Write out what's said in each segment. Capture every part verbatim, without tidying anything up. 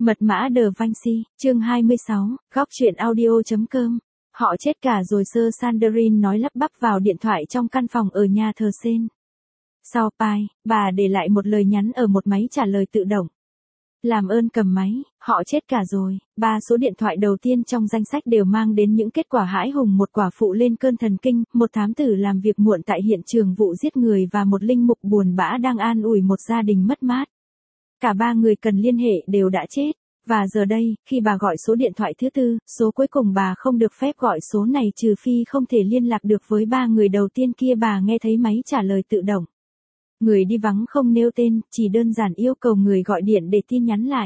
Mật mã Da Vinci, chương hai mươi sáu, góc truyện audio.com. Họ chết cả rồi, Sir Sandrine nói lắp bắp vào điện thoại trong căn phòng ở nhà thờ Sen. Sau pai, bà để lại một lời nhắn ở một máy trả lời tự động. Làm ơn cầm máy, họ chết cả rồi. Ba số điện thoại đầu tiên trong danh sách đều mang đến những kết quả hãi hùng: một quả phụ lên cơn thần kinh, một thám tử làm việc muộn tại hiện trường vụ giết người và một linh mục buồn bã đang an ủi một gia đình mất mát. Cả ba người cần liên hệ đều đã chết. Và giờ đây, khi bà gọi số điện thoại thứ tư, số cuối cùng bà không được phép gọi số này trừ phi không thể liên lạc được với ba người đầu tiên kia. Bà nghe thấy máy trả lời tự động. Người đi vắng không nêu tên, chỉ đơn giản yêu cầu người gọi điện để tin nhắn lại.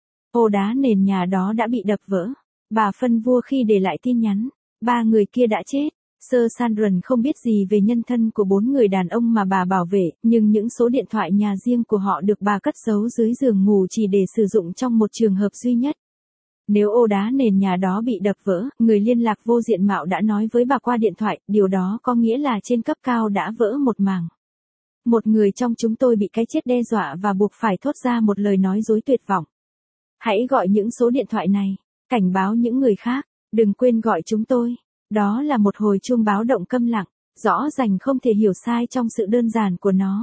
Ô đá nền nhà đó đã bị đập vỡ. Bà phân vua khi để lại tin nhắn. Ba người kia đã chết. Sir Sandrine không biết gì về nhân thân của bốn người đàn ông mà bà bảo vệ, nhưng những số điện thoại nhà riêng của họ được bà cất giấu dưới giường ngủ chỉ để sử dụng trong một trường hợp duy nhất. Nếu ô đá nền nhà đó bị đập vỡ, người liên lạc vô diện mạo đã nói với bà qua điện thoại, điều đó có nghĩa là trên cấp cao đã vỡ một mảng. Một người trong chúng tôi bị cái chết đe dọa và buộc phải thốt ra một lời nói dối tuyệt vọng. Hãy gọi những số điện thoại này, cảnh báo những người khác, đừng quên gọi chúng tôi. Đó là một hồi chuông báo động câm lặng, rõ ràng không thể hiểu sai trong sự đơn giản của nó.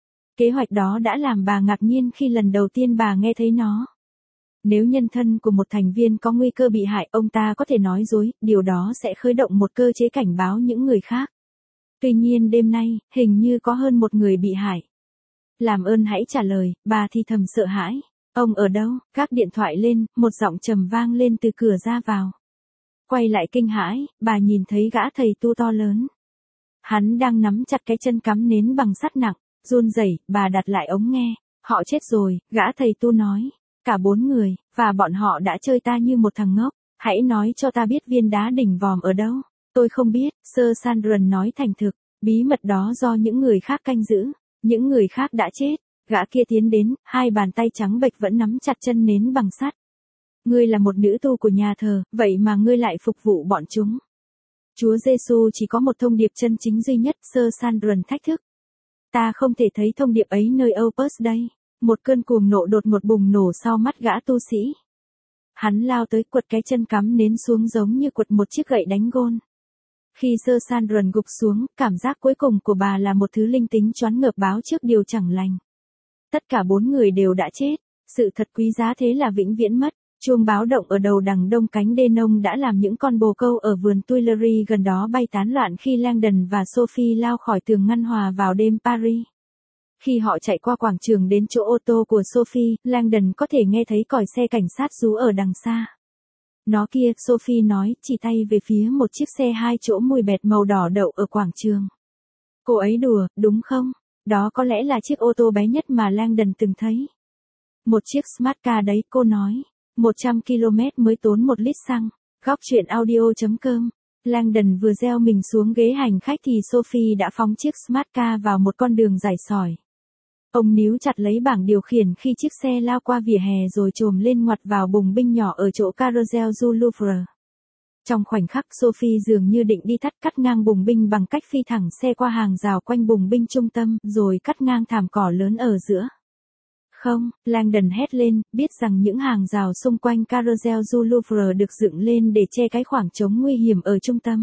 Kế hoạch đó đã làm bà ngạc nhiên khi lần đầu tiên bà nghe thấy nó. Nếu nhân thân của một thành viên có nguy cơ bị hại, ông ta có thể nói dối, điều đó sẽ khởi động một cơ chế cảnh báo những người khác. Tuy nhiên đêm nay, hình như có hơn một người bị hại. Làm ơn hãy trả lời, bà thì thầm sợ hãi. Ông ở đâu? Gác điện thoại lên, một giọng trầm vang lên từ cửa ra vào. Quay lại kinh hãi, bà nhìn thấy gã thầy tu to lớn. Hắn đang nắm chặt cái chân cắm nến bằng sắt nặng, run rẩy. Bà đặt lại ống nghe. Họ chết rồi, gã thầy tu nói. Cả bốn người, và bọn họ đã chơi ta như một thằng ngốc. Hãy nói cho ta biết viên đá đỉnh vòm ở đâu. Tôi không biết, Sir Sandrine nói thành thực. Bí mật đó do những người khác canh giữ. Những người khác đã chết. Gã kia tiến đến, hai bàn tay trắng bệch vẫn nắm chặt chân nến bằng sắt. Ngươi là một nữ tu của nhà thờ, vậy mà ngươi lại phục vụ bọn chúng. Chúa Giêsu chỉ có một thông điệp chân chính duy nhất, Sir Sandrine thách thức. Ta không thể thấy thông điệp ấy nơi Opus đây. Một cơn cuồng nộ đột ngột bùng nổ sau mắt gã tu sĩ. Hắn lao tới quật cái chân cắm nến xuống giống như quật một chiếc gậy đánh gôn. Khi Sir Sandrine gục xuống, cảm giác cuối cùng của bà là một thứ linh tính choáng ngợp báo trước điều chẳng lành. Tất cả bốn người đều đã chết. Sự thật quý giá thế là vĩnh viễn mất. Chuông báo động ở đầu đằng đông cánh đê nông đã làm những con bồ câu ở vườn Tuileries gần đó bay tán loạn khi Langdon và Sophie lao khỏi tường ngăn hòa vào đêm Paris. Khi họ chạy qua quảng trường đến chỗ ô tô của Sophie, Langdon có thể nghe thấy còi xe cảnh sát rú ở đằng xa. Nó kia, Sophie nói, chỉ tay về phía một chiếc xe hai chỗ mùi bẹt màu đỏ đậu ở quảng trường. Cô ấy đùa, đúng không? Đó có lẽ là chiếc ô tô bé nhất mà Langdon từng thấy. Một chiếc Smart Car đấy, cô nói. một trăm ki lô mét mới tốn một lít xăng. Góc truyện audio.com. Langdon vừa gieo mình xuống ghế hành khách thì Sophie đã phóng chiếc Smart Car vào một con đường rải sỏi. Ông níu chặt lấy bảng điều khiển khi chiếc xe lao qua vỉa hè rồi chồm lên ngoặt vào bùng binh nhỏ ở chỗ Carousel du Louvre. Trong khoảnh khắc, Sophie dường như định đi thắt cắt ngang bùng binh bằng cách phi thẳng xe qua hàng rào quanh bùng binh trung tâm, rồi cắt ngang thảm cỏ lớn ở giữa. Không, Langdon hét lên, biết rằng những hàng rào xung quanh Carousel du Louvre được dựng lên để che cái khoảng trống nguy hiểm ở trung tâm.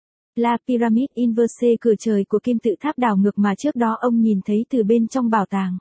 La Pyramide Inverse, cửa trời của kim tự tháp đảo ngược mà trước đó ông nhìn thấy từ bên trong bảo tàng.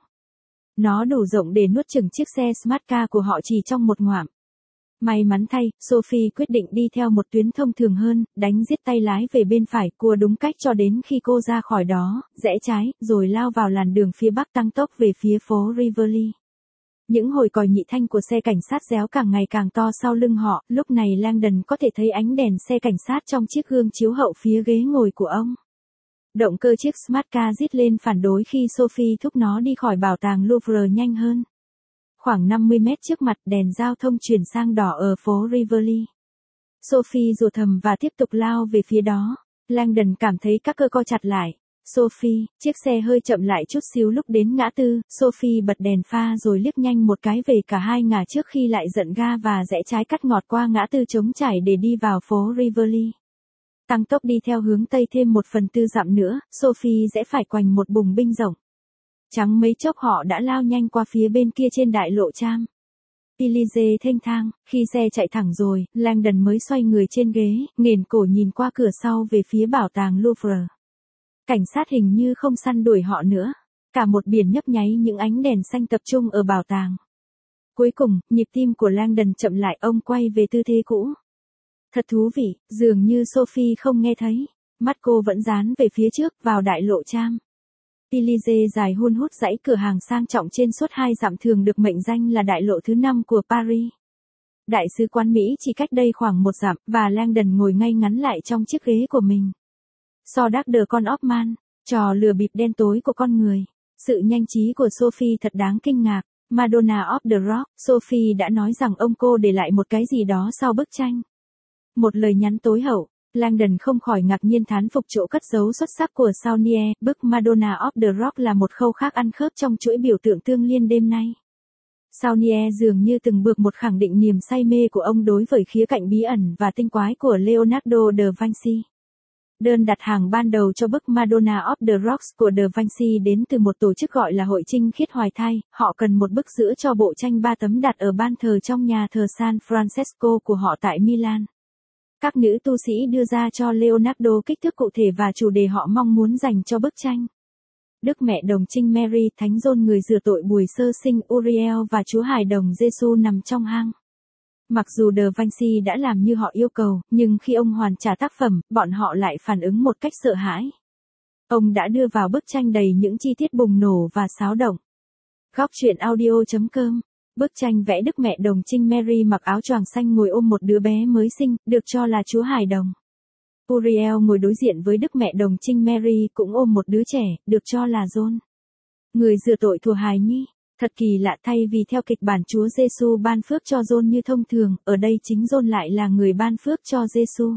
Nó đủ rộng để nuốt chửng chiếc xe Smart Car của họ chỉ trong một ngoạm. May mắn thay, Sophie quyết định đi theo một tuyến thông thường hơn, đánh giết tay lái về bên phải, cua đúng cách cho đến khi cô ra khỏi đó, rẽ trái, rồi lao vào làn đường phía bắc tăng tốc về phía phố Rivoli. Những hồi còi nhị thanh của xe cảnh sát réo càng ngày càng to sau lưng họ, lúc này Langdon có thể thấy ánh đèn xe cảnh sát trong chiếc gương chiếu hậu phía ghế ngồi của ông. Động cơ chiếc Smart Car rít lên phản đối khi Sophie thúc nó đi khỏi bảo tàng Louvre nhanh hơn. Khoảng năm mươi mét trước mặt, đèn giao thông chuyển sang đỏ ở phố Rivoli. Sophie rủa thầm và tiếp tục lao về phía đó. Langdon cảm thấy các cơ co chặt lại. Sophie, chiếc xe hơi chậm lại chút xíu lúc đến ngã tư, Sophie bật đèn pha rồi liếc nhanh một cái về cả hai ngả trước khi lại giận ga và rẽ trái cắt ngọt qua ngã tư trống trải để đi vào phố Rivoli. Tăng tốc đi theo hướng tây thêm một phần tư dặm nữa, Sophie rẽ phải quanh một bùng binh rộng. Chẳng mấy chốc họ đã lao nhanh qua phía bên kia trên đại lộ Tram. Pilize thênh thang, khi xe chạy thẳng rồi, Langdon mới xoay người trên ghế, nghển cổ nhìn qua cửa sau về phía bảo tàng Louvre. Cảnh sát hình như không săn đuổi họ nữa. Cả một biển nhấp nháy những ánh đèn xanh tập trung ở bảo tàng. Cuối cùng, nhịp tim của Langdon chậm lại, ông quay về tư thế cũ. Thật thú vị, dường như Sophie không nghe thấy. Mắt cô vẫn dán về phía trước, vào đại lộ Tram. Pilize dài hun hút dãy cửa hàng sang trọng trên suốt hai dặm thường được mệnh danh là đại lộ thứ năm của Paris. Đại sứ quán Mỹ chỉ cách đây khoảng một dặm, và Langdon ngồi ngay ngắn lại trong chiếc ghế của mình. So đắc đờ con óc man, trò lừa bịp đen tối của con người. Sự nhanh trí của Sophie thật đáng kinh ngạc. Madonna of the Rock, Sophie đã nói rằng ông cô để lại một cái gì đó sau bức tranh. Một lời nhắn tối hậu. Langdon không khỏi ngạc nhiên thán phục chỗ cất giấu xuất sắc của Saunier. Bức Madonna of the Rock là một khâu khác ăn khớp trong chuỗi biểu tượng tương liên đêm nay. Saunier dường như từng bước một khẳng định niềm say mê của ông đối với khía cạnh bí ẩn và tinh quái của Leonardo da Vinci. Đơn đặt hàng ban đầu cho bức Madonna of the Rocks của Da Vinci đến từ một tổ chức gọi là Hội Trinh Khiết Hoài Thai. Họ cần một bức giữa cho bộ tranh ba tấm đặt ở ban thờ trong nhà thờ San Francesco của họ tại Milan. Các nữ tu sĩ đưa ra cho Leonardo kích thước cụ thể và chủ đề họ mong muốn dành cho bức tranh. Đức Mẹ Đồng Trinh Mary, Thánh Giôn người rửa tội buổi sơ sinh Uriel và Chúa Hài Đồng Giêsu nằm trong hang. Mặc dù Da Vinci đã làm như họ yêu cầu, nhưng khi ông hoàn trả tác phẩm, bọn họ lại phản ứng một cách sợ hãi. Ông đã đưa vào bức tranh đầy những chi tiết bùng nổ và xáo động. Góc truyện audio chấm com. Bức tranh vẽ Đức Mẹ Đồng Trinh Mary mặc áo choàng xanh ngồi ôm một đứa bé mới sinh, được cho là Chúa Hài Đồng. Uriel ngồi đối diện với Đức Mẹ Đồng Trinh Mary cũng ôm một đứa trẻ, được cho là John. Người rửa tội thùa hài nhi. Thật kỳ lạ, thay vì theo kịch bản Chúa Giêsu ban phước cho John như thông thường, ở đây chính John lại là người ban phước cho Giêsu.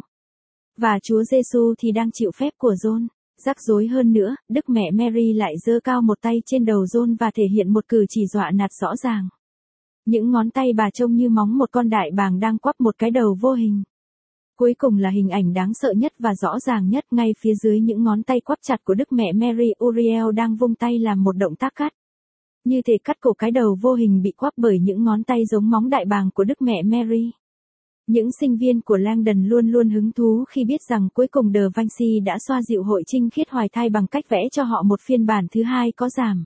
Và Chúa Giêsu thì đang chịu phép của John. Rắc rối hơn nữa, Đức Mẹ Mary lại giơ cao một tay trên đầu John và thể hiện một cử chỉ dọa nạt rõ ràng. Những ngón tay bà trông như móng một con đại bàng đang quắp một cái đầu vô hình. Cuối cùng là hình ảnh đáng sợ nhất và rõ ràng nhất, ngay phía dưới những ngón tay quắp chặt của Đức Mẹ Mary, Uriel đang vung tay làm một động tác cắt. Như thể cắt cổ cái đầu vô hình bị quắp bởi những ngón tay giống móng đại bàng của Đức Mẹ Mary. Những sinh viên của Langdon luôn luôn hứng thú khi biết rằng cuối cùng Da Vinci đã xoa dịu Hội Trinh Khiết Hoài Thai bằng cách vẽ cho họ một phiên bản thứ hai có giảm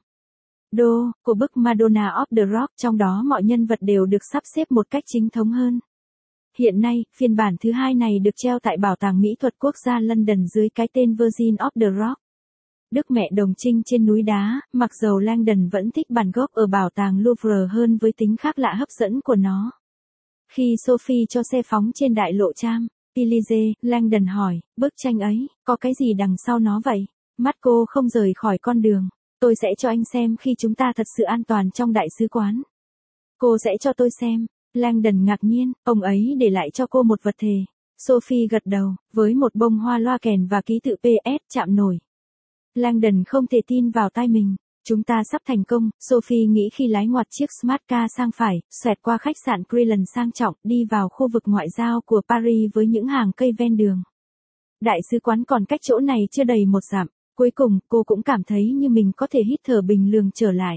đô của bức Madonna of the Rock, trong đó mọi nhân vật đều được sắp xếp một cách chính thống hơn. Hiện nay, phiên bản thứ hai này được treo tại Bảo tàng Mỹ thuật Quốc gia London dưới cái tên Virgin of the Rock. Đức Mẹ Đồng Trinh trên núi đá, mặc dầu Langdon vẫn thích bản gốc ở bảo tàng Louvre hơn với tính khác lạ hấp dẫn của nó. Khi Sophie cho xe phóng trên đại lộ Tram, Pilize, Langdon hỏi, bức tranh ấy, có cái gì đằng sau nó vậy? Mắt cô không rời khỏi con đường. Tôi sẽ cho anh xem khi chúng ta thật sự an toàn trong đại sứ quán. Cô sẽ cho tôi xem. Langdon ngạc nhiên, ông ấy để lại cho cô một vật thể. Sophie gật đầu, với một bông hoa loa kèn và ký tự pê ét chạm nổi. Langdon không thể tin vào tai mình. Chúng ta sắp thành công, Sophie nghĩ khi lái ngoặt chiếc Smart Car sang phải, xoẹt qua khách sạn Crillon sang trọng, đi vào khu vực ngoại giao của Paris với những hàng cây ven đường. Đại sứ quán còn cách chỗ này chưa đầy một dặm. Cuối cùng, cô cũng cảm thấy như mình có thể hít thở bình lường trở lại.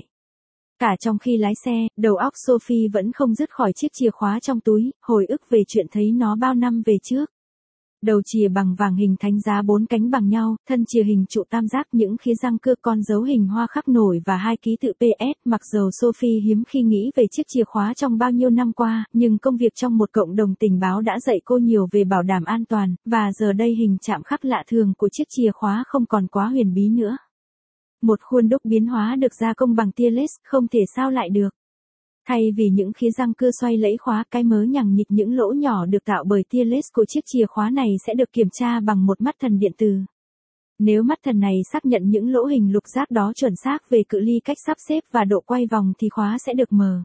Cả trong khi lái xe, đầu óc Sophie vẫn không dứt khỏi chiếc chìa khóa trong túi, hồi ức về chuyện thấy nó bao năm về trước. Đầu chìa bằng vàng hình thánh giá bốn cánh bằng nhau, thân chìa hình trụ tam giác, những khía răng cưa con dấu hình hoa khắc nổi và hai ký tự pê ét. Mặc dầu Sophie hiếm khi nghĩ về chiếc chìa khóa trong bao nhiêu năm qua, nhưng công việc trong một cộng đồng tình báo đã dạy cô nhiều về bảo đảm an toàn, và giờ đây hình chạm khắc lạ thường của chiếc chìa khóa không còn quá huyền bí nữa. Một khuôn đúc biến hóa được gia công bằng tia laser, không thể sao lại được. Thay vì những khía răng cưa xoay lẫy khóa, cái mớ nhằng nhịt những lỗ nhỏ được tạo bởi tia laser của chiếc chìa khóa này sẽ được kiểm tra bằng một mắt thần điện tử. Nếu mắt thần này xác nhận những lỗ hình lục giác đó chuẩn xác về cự ly, cách sắp xếp và độ quay vòng thì khóa sẽ được mở.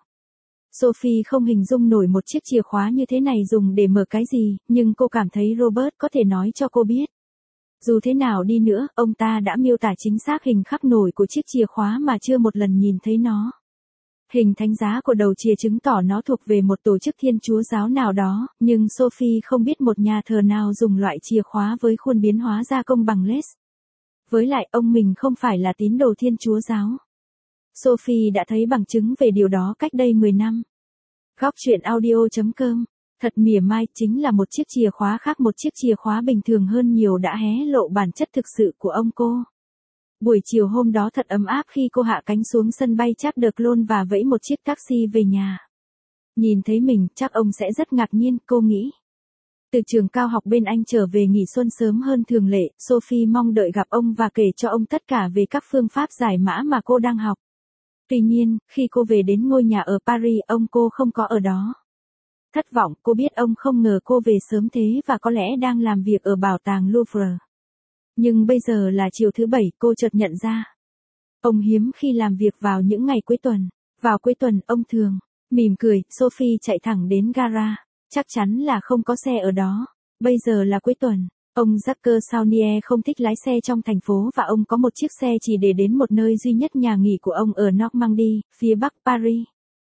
Sophie không hình dung nổi một chiếc chìa khóa như thế này dùng để mở cái gì, nhưng cô cảm thấy Robert có thể nói cho cô biết. Dù thế nào đi nữa, ông ta đã miêu tả chính xác hình khắc nổi của chiếc chìa khóa mà chưa một lần nhìn thấy nó. Hình thánh giá của đầu chìa chứng tỏ nó thuộc về một tổ chức Thiên Chúa giáo nào đó, nhưng Sophie không biết một nhà thờ nào dùng loại chìa khóa với khuôn biến hóa gia công bằng laser. Với lại, ông mình không phải là tín đồ Thiên Chúa giáo. Sophie đã thấy bằng chứng về điều đó cách đây mười năm. Góc chuyện audio.com. Thật mỉa mai, chính là một chiếc chìa khóa khác một chiếc chìa khóa bình thường hơn nhiều đã hé lộ bản chất thực sự của ông cô. Buổi chiều hôm đó thật ấm áp khi cô hạ cánh xuống sân bay Charles de Gaulle và vẫy một chiếc taxi về nhà. Nhìn thấy mình, chắc ông sẽ rất ngạc nhiên, cô nghĩ. Từ trường cao học bên Anh trở về nghỉ xuân sớm hơn thường lệ, Sophie mong đợi gặp ông và kể cho ông tất cả về các phương pháp giải mã mà cô đang học. Tuy nhiên, khi cô về đến ngôi nhà ở Paris, ông cô không có ở đó. Thất vọng, cô biết ông không ngờ cô về sớm thế và có lẽ đang làm việc ở bảo tàng Louvre. Nhưng bây giờ là chiều thứ bảy, cô chợt nhận ra. Ông hiếm khi làm việc vào những ngày cuối tuần. Vào cuối tuần, ông thường mỉm cười. Sophie chạy thẳng đến gara. Chắc chắn là không có xe ở đó. Bây giờ là cuối tuần. Ông Jacques Saunier không thích lái xe trong thành phố và ông có một chiếc xe chỉ để đến một nơi duy nhất, nhà nghỉ của ông ở Normandy, phía bắc Paris.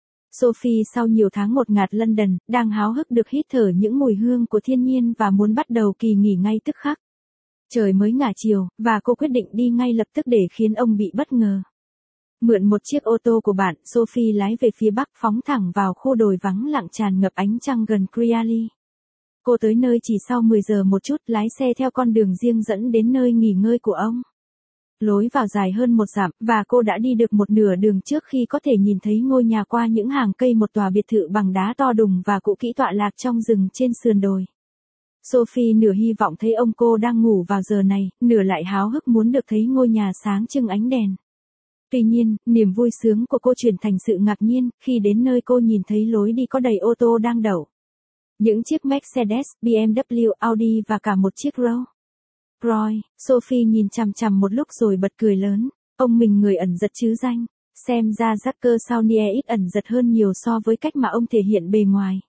Sophie sau nhiều tháng ngột ngạt London, đang háo hức được hít thở những mùi hương của thiên nhiên và muốn bắt đầu kỳ nghỉ ngay tức khắc. Trời mới ngả chiều, và cô quyết định đi ngay lập tức để khiến ông bị bất ngờ. Mượn một chiếc ô tô của bạn, Sophie lái về phía bắc, phóng thẳng vào khu đồi vắng lặng tràn ngập ánh trăng gần Crealy. Cô tới nơi chỉ sau mười giờ một chút, lái xe theo con đường riêng dẫn đến nơi nghỉ ngơi của ông. Lối vào dài hơn một dặm, và cô đã đi được một nửa đường trước khi có thể nhìn thấy ngôi nhà qua những hàng cây, một tòa biệt thự bằng đá to đùng và cũ kỹ tọa lạc trong rừng trên sườn đồi. Sophie nửa hy vọng thấy ông cô đang ngủ vào giờ này, nửa lại háo hức muốn được thấy ngôi nhà sáng trưng ánh đèn. Tuy nhiên, niềm vui sướng của cô chuyển thành sự ngạc nhiên, khi đến nơi cô nhìn thấy lối đi có đầy ô tô đang đậu. Những chiếc Mercedes, bê em vê, Audi và cả một chiếc Rolls Royce. Sophie nhìn chằm chằm một lúc rồi bật cười lớn. Ông mình người ẩn giật chứ danh. Xem ra Jacques Saunier ít ẩn giật hơn nhiều so với cách mà ông thể hiện bề ngoài.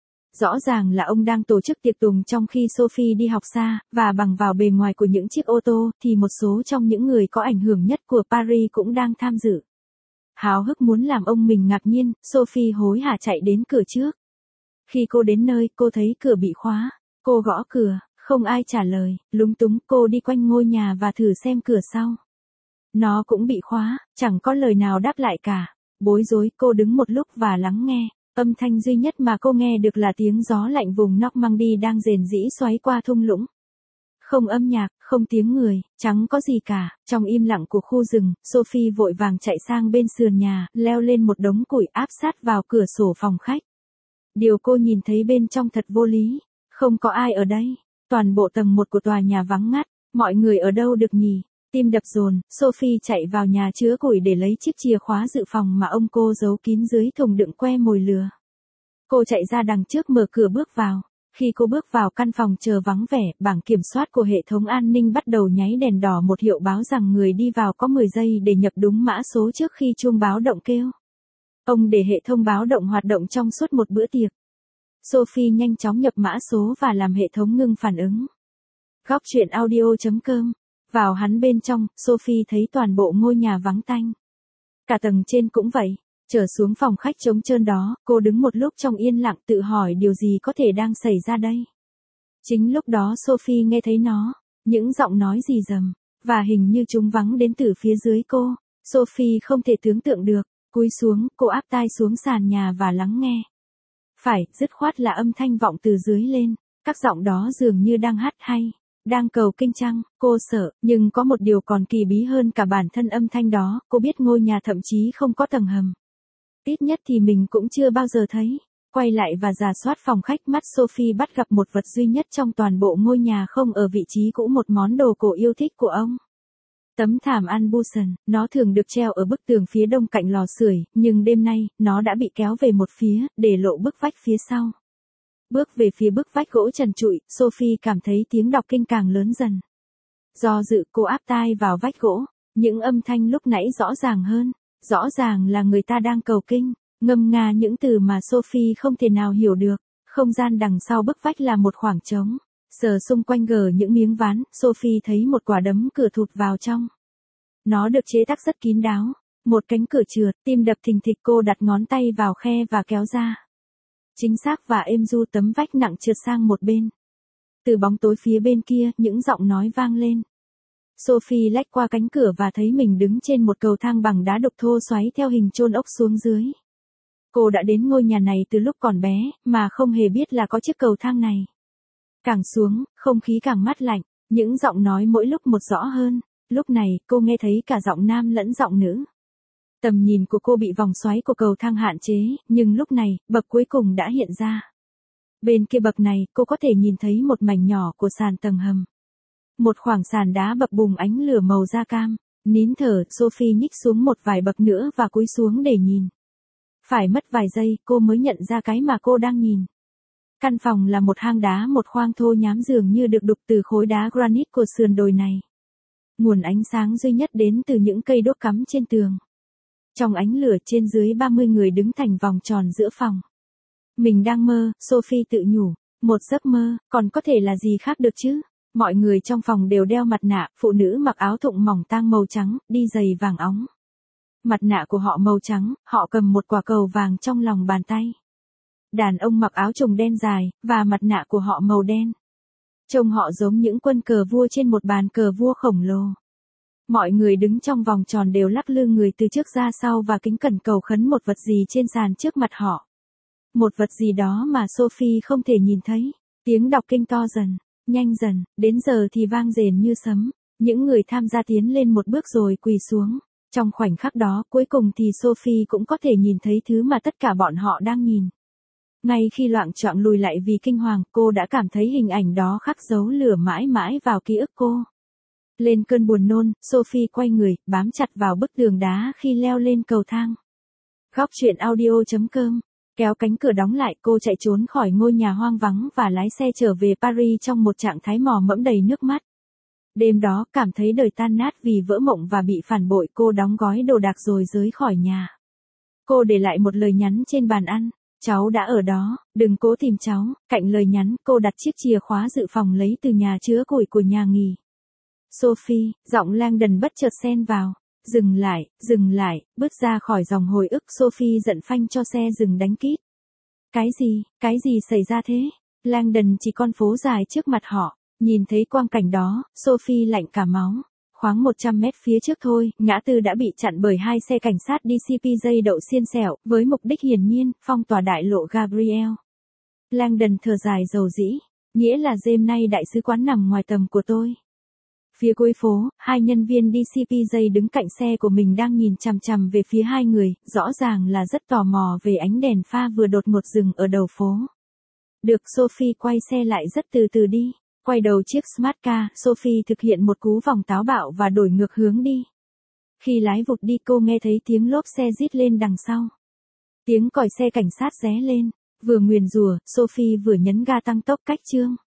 Rõ ràng là ông đang tổ chức tiệc tùng trong khi Sophie đi học xa, và bằng vào bề ngoài của những chiếc ô tô, thì một số trong những người có ảnh hưởng nhất của Paris cũng đang tham dự. Háo hức muốn làm ông mình ngạc nhiên, Sophie hối hả chạy đến cửa trước. Khi cô đến nơi, cô thấy cửa bị khóa. Cô gõ cửa, không ai trả lời, lúng túng, cô đi quanh ngôi nhà và thử xem cửa sau. Nó cũng bị khóa, chẳng có lời nào đáp lại cả. Bối rối, cô đứng một lúc và lắng nghe. Âm thanh duy nhất mà cô nghe được là tiếng gió lạnh vùng Normandy đang rền rĩ xoáy qua thung lũng. Không âm nhạc, không tiếng người, chẳng có gì cả. Trong im lặng của khu rừng, Sophie vội vàng chạy sang bên sườn nhà, leo lên một đống củi áp sát vào cửa sổ phòng khách. Điều cô nhìn thấy bên trong thật vô lý. Không có ai ở đây. Toàn bộ tầng một của tòa nhà vắng ngắt. Mọi người ở đâu được nhỉ? Tim đập dồn, Sophie chạy vào nhà chứa củi để lấy chiếc chìa khóa dự phòng mà ông cô giấu kín dưới thùng đựng que mồi lửa. Cô chạy ra đằng trước, mở cửa bước vào. Khi cô bước vào căn phòng chờ vắng vẻ, bảng kiểm soát của hệ thống an ninh bắt đầu nháy đèn đỏ, một hiệu báo rằng người đi vào có mười giây để nhập đúng mã số trước khi chuông báo động kêu. Ông để hệ thống báo động hoạt động trong suốt một bữa tiệc. Sophie nhanh chóng nhập mã số và làm hệ thống ngưng phản ứng. Góc chuyện audio.com. Vào hắn bên trong, Sophie thấy toàn bộ ngôi nhà vắng tanh. Cả tầng trên cũng vậy. Trở xuống phòng khách trống trơn đó, cô đứng một lúc trong yên lặng tự hỏi điều gì có thể đang xảy ra đây. Chính lúc đó Sophie nghe thấy nó, những giọng nói rì rầm, và hình như chúng vắng đến từ phía dưới cô. Sophie không thể tưởng tượng được, cúi xuống, cô áp tai xuống sàn nhà và lắng nghe. Phải, dứt khoát là âm thanh vọng từ dưới lên, các giọng đó dường như đang hát hay. Đang cầu kinh chăng, cô sợ, nhưng có một điều còn kỳ bí hơn cả bản thân âm thanh đó, cô biết ngôi nhà thậm chí không có tầng hầm. Ít nhất thì mình cũng chưa bao giờ thấy. Quay lại và rà soát phòng khách, mắt Sophie bắt gặp một vật duy nhất trong toàn bộ ngôi nhà không ở vị trí cũ, một món đồ cổ yêu thích của ông. Tấm thảm Anbusen, nó thường được treo ở bức tường phía đông cạnh lò sưởi, nhưng đêm nay, nó đã bị kéo về một phía, để lộ bức vách phía sau. Bước về phía bức vách gỗ trần trụi, Sophie cảm thấy tiếng đọc kinh càng lớn dần. Do dự, cô áp tai vào vách gỗ, những âm thanh lúc nãy rõ ràng hơn, rõ ràng là người ta đang cầu kinh, ngâm nga những từ mà Sophie không thể nào hiểu được. Không gian đằng sau bức vách là một khoảng trống, sờ xung quanh gờ những miếng ván, Sophie thấy một quả đấm cửa thụt vào trong. Nó được chế tác rất kín đáo, một cánh cửa trượt, tim đập thình thịch, cô đặt ngón tay vào khe và kéo ra. Chính xác và êm du, tấm vách nặng trượt sang một bên. Từ bóng tối phía bên kia, những giọng nói vang lên. Sophie lách qua cánh cửa và thấy mình đứng trên một cầu thang bằng đá đục thô xoáy theo hình chôn ốc xuống dưới. Cô đã đến ngôi nhà này từ lúc còn bé, mà không hề biết là có chiếc cầu thang này. Càng xuống, không khí càng mát lạnh, những giọng nói mỗi lúc một rõ hơn. Lúc này, cô nghe thấy cả giọng nam lẫn giọng nữ. Tầm nhìn của cô bị vòng xoáy của cầu thang hạn chế, nhưng lúc này, bậc cuối cùng đã hiện ra. Bên kia bậc này, cô có thể nhìn thấy một mảnh nhỏ của sàn tầng hầm. Một khoảng sàn đá bập bùng ánh lửa màu da cam. Nín thở, Sophie nhích xuống một vài bậc nữa và cúi xuống để nhìn. Phải mất vài giây, cô mới nhận ra cái mà cô đang nhìn. Căn phòng là một hang đá, một khoang thô nhám dường như được đục từ khối đá granite của sườn đồi này. Nguồn ánh sáng duy nhất đến từ những cây đốt cắm trên tường. Trong ánh lửa, trên dưới ba mươi người đứng thành vòng tròn giữa phòng. Mình đang mơ, Sophie tự nhủ. Một giấc mơ, còn có thể là gì khác được chứ? Mọi người trong phòng đều đeo mặt nạ, phụ nữ mặc áo thụng mỏng tang màu trắng, đi giày vàng óng. Mặt nạ của họ màu trắng, họ cầm một quả cầu vàng trong lòng bàn tay. Đàn ông mặc áo trùng đen dài, và mặt nạ của họ màu đen. Trông họ giống những quân cờ vua trên một bàn cờ vua khổng lồ. Mọi người đứng trong vòng tròn đều lắc lư người từ trước ra sau và kính cẩn cầu khấn một vật gì trên sàn trước mặt họ. Một vật gì đó mà Sophie không thể nhìn thấy. Tiếng đọc kinh to dần, nhanh dần, đến giờ thì vang rền như sấm. Những người tham gia tiến lên một bước rồi quỳ xuống. Trong khoảnh khắc đó, cuối cùng thì Sophie cũng có thể nhìn thấy thứ mà tất cả bọn họ đang nhìn. Ngay khi loạng choạng lùi lại vì kinh hoàng, cô đã cảm thấy hình ảnh đó khắc dấu lửa mãi mãi vào ký ức cô. Lên cơn buồn nôn, Sophie quay người, bám chặt vào bức tường đá khi leo lên cầu thang. Góc truyện audio chấm com. Kéo cánh cửa đóng lại, cô chạy trốn khỏi ngôi nhà hoang vắng và lái xe trở về Paris trong một trạng thái mò mẫm đầy nước mắt. Đêm đó, cảm thấy đời tan nát vì vỡ mộng và bị phản bội, cô đóng gói đồ đạc rồi rời khỏi nhà. Cô để lại một lời nhắn trên bàn ăn. Cháu đã ở đó, đừng cố tìm cháu. Cạnh lời nhắn, cô đặt chiếc chìa khóa dự phòng lấy từ nhà chứa củi của nhà nghỉ. Sophie, giọng Langdon bất chợt xen vào. Dừng lại, dừng lại, bước ra khỏi dòng hồi ức. Sophie giận phanh cho xe dừng đánh kít. Cái gì, cái gì xảy ra thế? Langdon chỉ con phố dài trước mặt họ. Nhìn thấy quang cảnh đó, Sophie lạnh cả máu. Khoảng một trăm mét phía trước thôi, ngã tư đã bị chặn bởi hai xe cảnh sát đê xê pê dây đậu xiên xẻo, với mục đích hiển nhiên, phong tỏa đại lộ Gabriel. Langdon thở dài dầu dĩ, nghĩa là đêm nay đại sứ quán nằm ngoài tầm của tôi. Phía cuối phố, hai nhân viên đê xê pê dây đứng cạnh xe của mình đang nhìn chằm chằm về phía hai người, rõ ràng là rất tò mò về ánh đèn pha vừa đột ngột dừng ở đầu phố. Được, Sophie quay xe lại rất từ từ đi. Quay đầu chiếc Smart Car, Sophie thực hiện một cú vòng táo bạo và đổi ngược hướng đi. Khi lái vụt đi, cô nghe thấy tiếng lốp xe rít lên đằng sau. Tiếng còi xe cảnh sát ré lên. Vừa nguyền rủa, Sophie vừa nhấn ga tăng tốc cách chương.